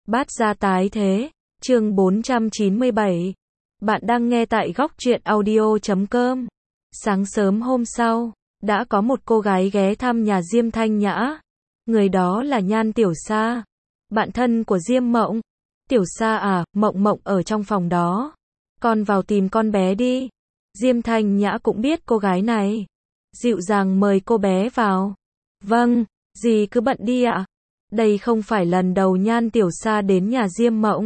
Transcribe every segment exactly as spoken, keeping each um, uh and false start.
Bát gia tái thế, chương bốn trăm chín mươi bảy. Bạn đang nghe tại góc truyện audio chấm com. Sáng sớm hôm sau, đã có một cô gái ghé thăm nhà Diêm Thanh Nhã. Người đó là Nhan Tiểu Sa, bạn thân của Diêm Mộng. Tiểu Sa à, Mộng Mộng ở trong phòng đó. Con vào tìm con bé đi. Diêm Thanh Nhã cũng biết cô gái này. Dịu dàng mời cô bé vào. Vâng, dì cứ bận đi ạ. Đây không phải lần đầu Nhan Tiểu Sa đến nhà Diêm Mộng.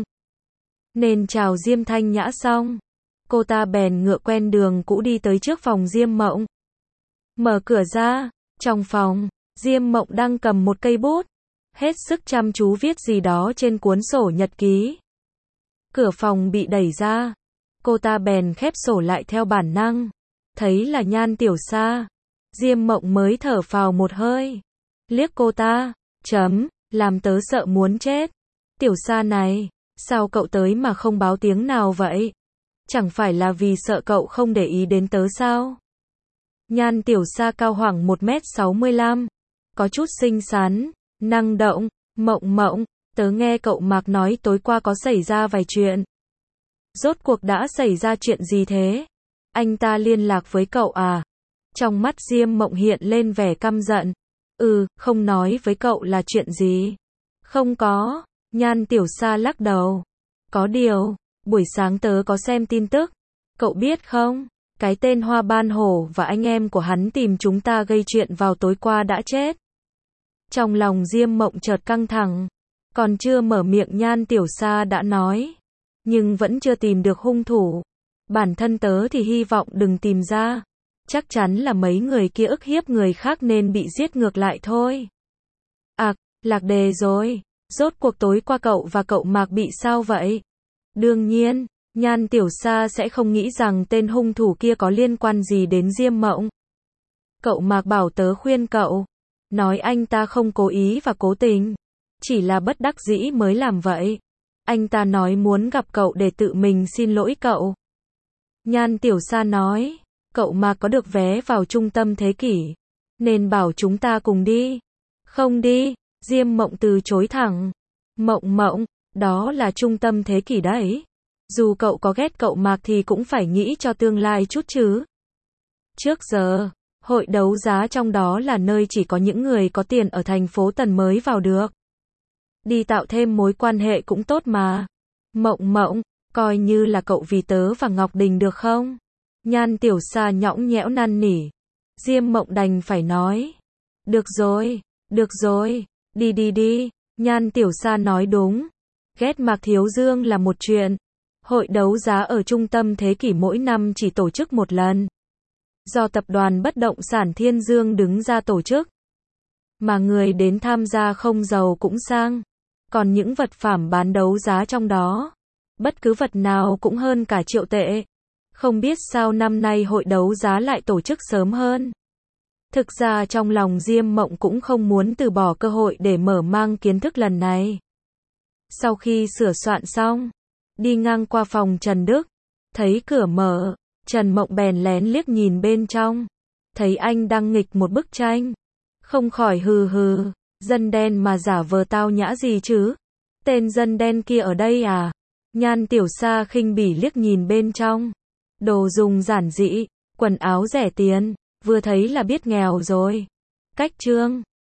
Nên chào Diêm Thanh Nhã xong, cô ta bèn ngựa quen đường cũ đi tới trước phòng Diêm Mộng. Mở cửa ra, trong phòng, Diêm Mộng đang cầm một cây bút, hết sức chăm chú viết gì đó trên cuốn sổ nhật ký. Cửa phòng bị đẩy ra, cô ta bèn khép sổ lại theo bản năng, thấy là Nhan Tiểu Sa. Diêm Mộng mới thở phào một hơi, liếc cô ta, chấm, làm tớ sợ muốn chết. Tiểu Sa này, sao cậu tới mà không báo tiếng nào vậy? Chẳng phải là vì sợ cậu không để ý đến tớ sao? Nhan Tiểu Sa cao khoảng một mét sáu mươi lăm, có chút xinh xắn, năng động. Mộng Mộng, tớ nghe cậu Mạc nói tối qua có xảy ra vài chuyện. Rốt cuộc đã xảy ra chuyện gì thế? Anh ta liên lạc với cậu à? Trong mắt Diêm Mộng hiện lên vẻ căm giận. Ừ, không nói với cậu là chuyện gì? Không có. Nhan Tiểu Sa lắc đầu. Có điều, buổi sáng tớ có xem tin tức. Cậu biết không, cái tên Hoa Ban Hổ và anh em của hắn tìm chúng ta gây chuyện vào tối qua đã chết. Trong lòng Diêm Mộng chợt căng thẳng. Còn chưa mở miệng Nhan Tiểu Sa đã nói. Nhưng vẫn chưa tìm được hung thủ. Bản thân tớ thì hy vọng đừng tìm ra. Chắc chắn là mấy người kia ức hiếp người khác nên bị giết ngược lại thôi. À, lạc đề rồi. Rốt cuộc tối qua cậu và cậu Mạc bị sao vậy? Đương nhiên, Nhan Tiểu Sa sẽ không nghĩ rằng tên hung thủ kia có liên quan gì đến Diêm Mộng. Cậu Mạc bảo tớ khuyên cậu. Nói anh ta không cố ý và cố tình. Chỉ là bất đắc dĩ mới làm vậy. Anh ta nói muốn gặp cậu để tự mình xin lỗi cậu. Nhan Tiểu Sa nói. Cậu Mạc có được vé vào trung tâm thế kỷ, nên bảo chúng ta cùng đi. Không đi. Diêm Mộng từ chối thẳng. Mộng Mộng, đó là trung tâm thế kỷ đấy. Dù cậu có ghét cậu Mạc thì cũng phải nghĩ cho tương lai chút chứ. Trước giờ, hội đấu giá trong đó là nơi chỉ có những người có tiền ở thành phố Tần mới vào được. Đi tạo thêm mối quan hệ cũng tốt mà. Mộng Mộng, coi như là cậu vì tớ và Ngọc Đình được không? Nhan Tiểu Sa nhõng nhẽo năn nỉ. Diêm Mộng đành phải nói. Được rồi, được rồi. Đi đi đi, Nhan Tiểu Sa nói đúng. Ghét Mạc Thiếu Dương là một chuyện. Hội đấu giá ở trung tâm thế kỷ mỗi năm chỉ tổ chức một lần. Do tập đoàn bất động sản Thiên Dương đứng ra tổ chức. Mà người đến tham gia không giàu cũng sang. Còn những vật phẩm bán đấu giá trong đó, bất cứ vật nào cũng hơn cả triệu tệ. Không biết sao năm nay hội đấu giá lại tổ chức sớm hơn. Thực ra trong lòng Diêm Mộng cũng không muốn từ bỏ cơ hội để mở mang kiến thức lần này. Sau khi sửa soạn xong, đi ngang qua phòng Trần Đức, thấy cửa mở, Trần Mộng bèn lén liếc nhìn bên trong, thấy anh đang nghịch một bức tranh. Không khỏi hừ hừ, dân đen mà giả vờ tao nhã gì chứ? Tên dân đen kia ở đây à? Nhan Tiểu Sa khinh bỉ liếc nhìn bên trong. Đồ dùng giản dị, quần áo rẻ tiền. Vừa thấy là biết nghèo rồi. Cách chương